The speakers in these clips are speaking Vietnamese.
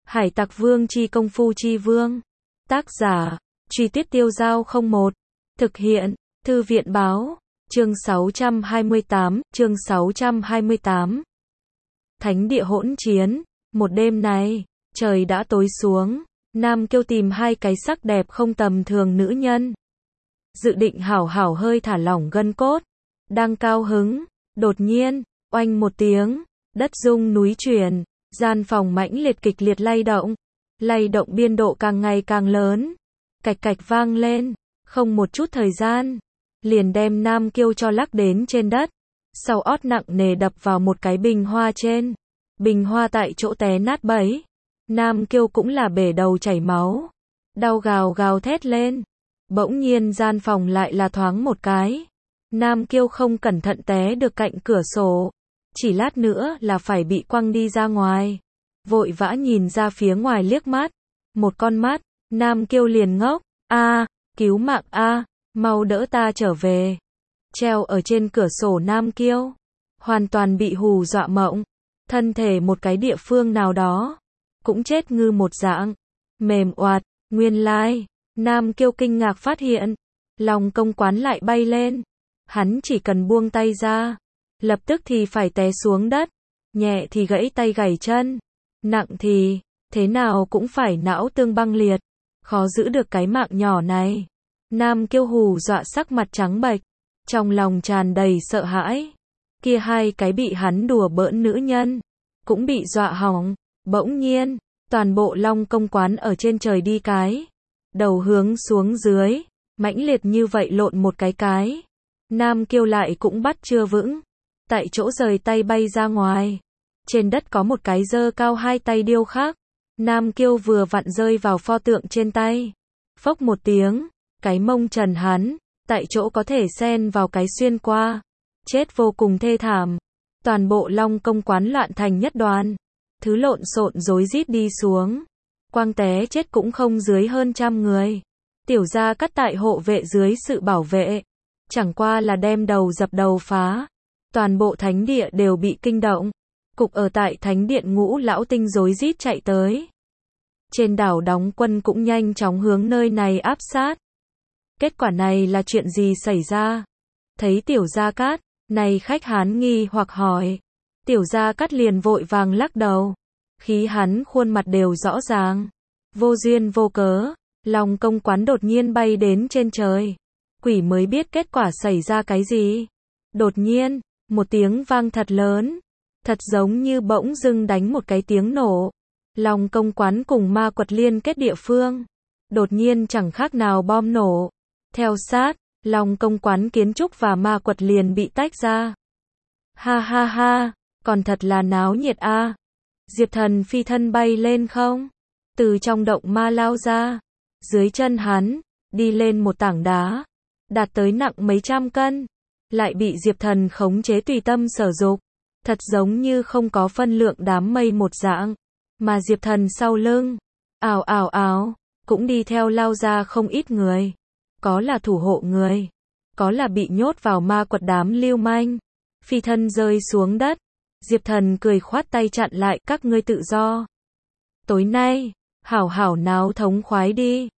Hải Tặc Vương chi công phu chi vương. Tác giả, Truy Tuyết Tiêu Dao 01. Thực hiện, Thư viện Báo. Chương 628. Thánh địa hỗn chiến. Một đêm này, trời đã tối xuống. Nam Kiêu tìm hai cái sắc đẹp không tầm thường nữ nhân. Dự định hảo hảo hơi thả lỏng gân cốt. Đang cao hứng, đột nhiên, oanh một tiếng, đất rung núi chuyển, gian phòng mãnh liệt kịch liệt lay động biên độ càng ngày càng lớn, cạch cạch vang lên, không một chút thời gian, liền đem Nam Kiêu cho lắc đến trên đất, sau ót nặng nề đập vào một cái bình hoa trên, bình hoa tại chỗ té nát bấy, Nam Kiêu cũng là bể đầu chảy máu, đau gào gào thét lên, bỗng nhiên gian phòng lại là thoáng một cái. Nam Kiêu không cẩn thận té được cạnh cửa sổ, chỉ lát nữa là phải bị quăng đi ra ngoài. Vội vã nhìn ra phía ngoài liếc mắt, một con mắt, Nam Kiêu liền ngốc, cứu mạng mau đỡ ta trở về. Treo ở trên cửa sổ Nam Kiêu, hoàn toàn bị hù dọa mộng, thân thể một cái địa phương nào đó, cũng chết ngư một dạng, mềm oạt, nguyên lai, Nam Kiêu kinh ngạc phát hiện, lòng công quán lại bay lên. Hắn chỉ cần buông tay ra, lập tức thì phải té xuống đất, nhẹ thì gãy tay gãy chân, nặng thì, thế nào cũng phải não tương băng liệt, khó giữ được cái mạng nhỏ này. Nam Kiêu hù dọa sắc mặt trắng bệch, trong lòng tràn đầy sợ hãi, kia hai cái bị hắn đùa bỡn nữ nhân, cũng bị dọa hỏng, bỗng nhiên, toàn bộ Long công quán ở trên trời đi cái, đầu hướng xuống dưới, mãnh liệt như vậy lộn một cái. Nam Kiêu lại cũng bắt chưa vững, tại chỗ rời tay bay ra ngoài. Trên đất có một cái giơ cao hai tay điêu khắc. Nam Kiêu vừa vặn rơi vào pho tượng trên tay. Phốc một tiếng, cái mông trần hắn, tại chỗ có thể xen vào cái xuyên qua. Chết vô cùng thê thảm. Toàn bộ Long công quán loạn thành nhất đoàn. Thứ lộn xộn rối rít đi xuống. Quang té chết cũng không dưới hơn 100 người. Tiểu gia cắt tại hộ vệ dưới sự bảo vệ. Chẳng qua là đem đầu dập đầu phá. Toàn bộ thánh địa đều bị kinh động. Cục ở tại thánh điện Ngũ lão tinh rối rít chạy tới. Trên đảo đóng quân cũng nhanh chóng hướng nơi này áp sát. Kết quả này là chuyện gì xảy ra? Thấy Tiểu Gia Cát, này khách Hán nghi hoặc hỏi. Tiểu Gia Cát liền vội vàng lắc đầu. Khí hắn khuôn mặt đều rõ ràng. Vô duyên vô cớ, Long công quán đột nhiên bay đến trên trời. Quỷ mới biết kết quả xảy ra cái gì. Đột nhiên, một tiếng vang thật lớn, thật giống như bỗng dưng đánh một cái tiếng nổ. Long công quán cùng ma quật liên kết địa phương, đột nhiên chẳng khác nào bom nổ. Theo sát, Long công quán kiến trúc và ma quật liền bị tách ra. Ha ha ha, còn thật là náo nhiệt a. Diệp Thần phi thân bay lên không, từ trong động ma lao ra, dưới chân hắn, đi lên một tảng đá. Đạt tới nặng mấy trăm cân, lại bị Diệp Thần khống chế tùy tâm sở dục, thật giống như không có phân lượng đám mây một dạng, mà Diệp Thần sau lưng, ào, cũng đi theo lao ra không ít người, có là thủ hộ người, có là bị nhốt vào ma quật đám lưu manh, phi thân rơi xuống đất, Diệp Thần cười khoát tay chặn lại các ngươi tự do. Tối nay, hảo hảo náo thống khoái đi.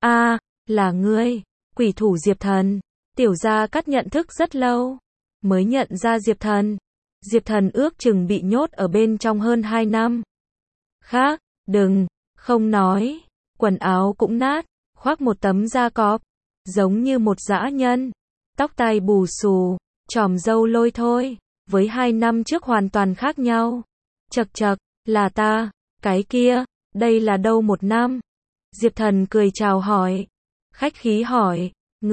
Là ngươi. Quỷ thủ Diệp Thần, Tiểu Gia Cát nhận thức rất lâu, mới nhận ra Diệp Thần. Diệp Thần ước chừng bị nhốt ở bên trong hơn 2 năm. Khác, không nói, quần áo cũng nát, khoác một tấm da cọp, giống như một dã nhân, tóc tai bù xù, chòm râu lôi thôi, với 2 năm trước hoàn toàn khác nhau. Chậc chậc, là ta, cái kia, đây là đâu 1 năm? Diệp Thần cười chào hỏi. Khách khí hỏi,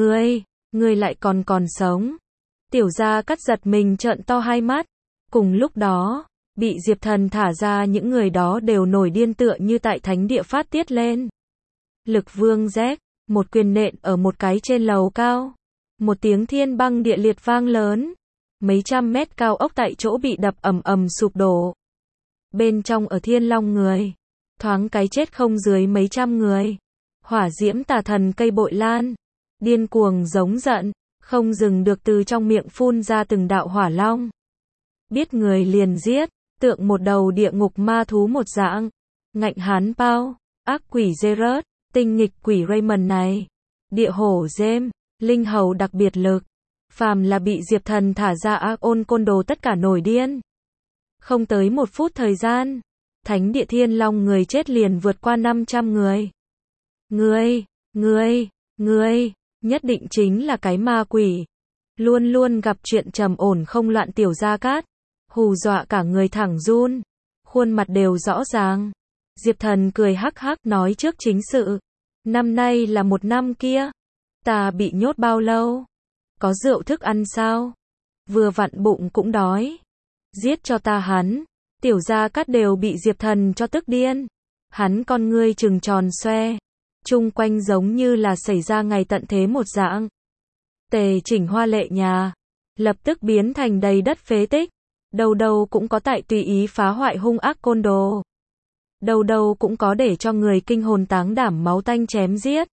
ngươi lại còn sống. Tiểu Gia Cát giật mình trợn to hai mắt. Cùng lúc đó, bị Diệp Thần thả ra những người đó đều nổi điên tựa như tại thánh địa phát tiết lên. Lực vương rét, một quyền nện ở một cái trên lầu cao. Một tiếng thiên băng địa liệt vang lớn. Mấy trăm mét cao ốc tại chỗ bị đập ầm sụp đổ. Bên trong ở Thiên Long người, thoáng cái chết không dưới mấy trăm người. Hỏa diễm tà thần cây bội lan, điên cuồng giống giận, không dừng được từ trong miệng phun ra từng đạo hỏa long. Biết người liền giết, tượng một đầu địa ngục ma thú một dạng. ngạnh hán Pao, ác quỷ Gerard, tinh nghịch quỷ Raymond này, địa hổ James, linh hầu đặc biệt lực. Phàm là bị Diệp Thần thả ra ác ôn côn đồ tất cả nổi điên. Không tới 1 phút thời gian, thánh địa Thiên Long người chết liền vượt qua 500 người. Ngươi, nhất định chính là cái ma quỷ. Luôn luôn gặp chuyện trầm ổn không loạn Tiểu Gia Cát, hù dọa cả người thẳng run, khuôn mặt đều rõ ràng. Diệp Thần cười hắc hắc nói trước chính sự. Năm nay là 1 năm kia. Ta bị nhốt bao lâu? Có rượu thức ăn sao? Vừa vặn bụng cũng đói. Giết cho ta hắn. Tiểu Gia Cát đều bị Diệp Thần cho tức điên. Hắn con ngươi trừng tròn xoe. Chung quanh giống như là xảy ra ngày tận thế một dạng. Tề chỉnh hoa lệ nhà. Lập tức biến thành đầy đất phế tích. Đầu đầu cũng có tại tùy ý phá hoại hung ác côn đồ. Đầu đầu cũng có để cho người kinh hồn táng đảm máu tanh chém giết.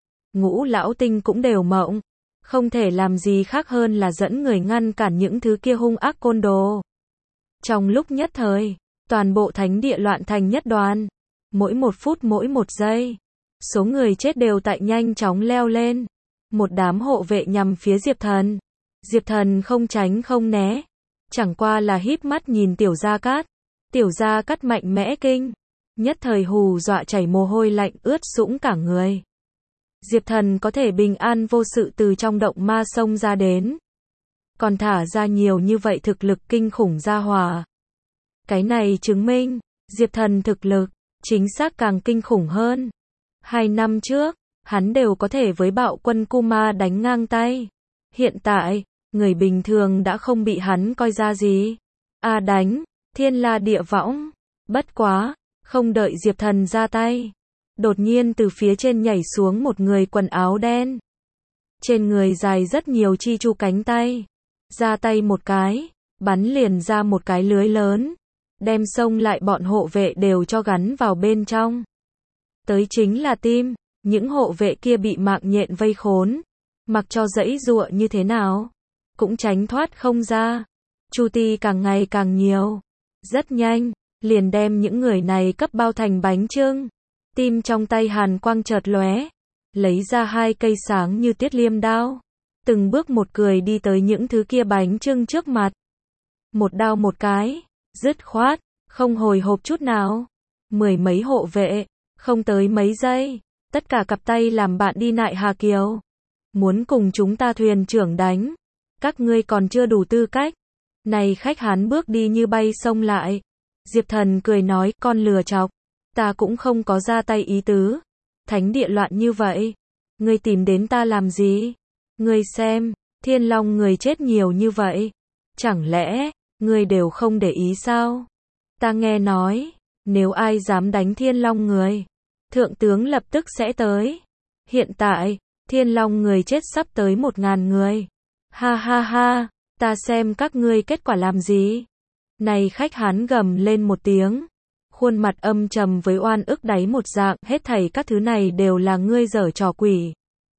Ngũ lão tinh cũng đều mộng. Không thể làm gì khác hơn là dẫn người ngăn cản những thứ kia hung ác côn đồ. Trong lúc nhất thời, toàn bộ thánh địa loạn thành nhất đoàn. Mỗi 1 phút mỗi 1 giây, số người chết đều tại nhanh chóng leo lên. Một đám hộ vệ nhằm phía Diệp Thần. Diệp Thần không tránh không né. Chẳng qua là híp mắt nhìn Tiểu Gia Cát. Tiểu Gia Cát mạnh mẽ kinh. Nhất thời hù dọa chảy mồ hôi lạnh ướt sũng cả người. Diệp Thần có thể bình an vô sự từ trong động ma sông ra đến. Còn thả ra nhiều như vậy thực lực kinh khủng ra hỏa. Cái này chứng minh, Diệp Thần thực lực, chính xác càng kinh khủng hơn. 2 năm trước, hắn đều có thể với bạo quân Kuma đánh ngang tay. Hiện tại, người bình thường đã không bị hắn coi ra gì. Đánh, thiên la địa võng. Bất quá, không đợi Diệp Thần ra tay. Đột nhiên từ phía trên nhảy xuống một người quần áo đen. Trên người dài rất nhiều chi chu cánh tay. Ra tay một cái, bắn liền ra một cái lưới lớn. Đem xông lại bọn hộ vệ đều cho gắn vào bên trong. Tới chính là tim, những hộ vệ kia bị mạng nhện vây khốn. Mặc cho giãy giụa như thế nào, cũng tránh thoát không ra. Chu ti càng ngày càng nhiều. Rất nhanh, liền đem những người này cấp bao thành bánh chưng. Tim trong tay hàn quang chợt lóe, lấy ra 2 cây sáng như tiết liêm đao. Từng bước một cười đi tới những thứ kia bánh chưng trước mặt. Một đao một cái, dứt khoát, không hồi hộp chút nào. 10 mấy hộ vệ, không tới mấy giây, tất cả cặp tay làm bạn đi nại Hà Kiều. Muốn cùng chúng ta thuyền trưởng đánh, các ngươi còn chưa đủ tư cách. Này khách hán bước đi như bay xông lại. Diệp Thần cười nói, con lừa chọc, ta cũng không có ra tay ý tứ. Thánh địa loạn như vậy, ngươi tìm đến ta làm gì? Ngươi xem, Thiên Long người chết nhiều như vậy, chẳng lẽ ngươi đều không để ý sao? Ta nghe nói, nếu ai dám đánh Thiên Long người, thượng tướng lập tức sẽ tới. Hiện tại, Thiên Long người chết sắp tới 1000 người. Ha ha ha, ta xem các ngươi kết quả làm gì? Này khách hán gầm lên một tiếng, khuôn mặt âm trầm với oan ức đáy một dạng, hết thảy các thứ này đều là ngươi giở trò quỷ.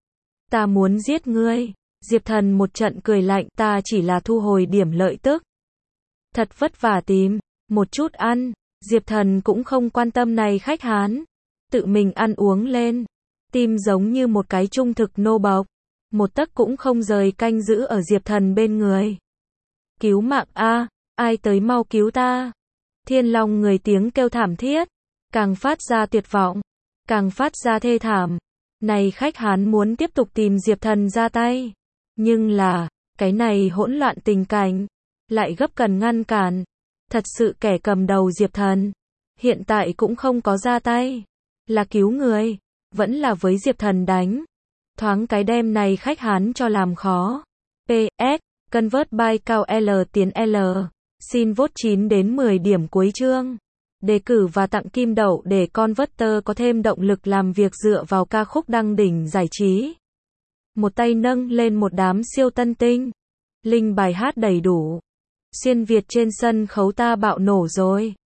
Ta muốn giết ngươi. Diệp Thần một trận cười lạnh, ta chỉ là thu hồi điểm lợi tức. Thật vất vả tìm một chút ăn, Diệp Thần cũng không quan tâm này khách hán, tự mình ăn uống lên. Tim giống như một cái trung thực nô bộc, một tấc cũng không rời canh giữ ở Diệp Thần bên người. Cứu mạng a, ai tới mau cứu ta. Thiên Long người tiếng kêu thảm thiết, càng phát ra tuyệt vọng, càng phát ra thê thảm. Này khách hán muốn tiếp tục tìm Diệp Thần ra tay, nhưng là, cái này hỗn loạn tình cảnh, lại gấp cần ngăn cản. Thật sự kẻ cầm đầu Diệp Thần, hiện tại cũng không có ra tay, là cứu người, vẫn là với Diệp Thần đánh. Thoáng cái đem này khách hán cho làm khó. PS, convert by cao L tiến L. Xin vote 9 đến 10 điểm cuối chương. Đề cử và tặng kim đậu để Converter có thêm động lực làm việc dựa vào ca khúc đăng đỉnh giải trí. Một tay nâng lên một đám siêu tân tinh. Linh bài hát đầy đủ. Xuyên Việt trên sân khấu ta bạo nổ rồi.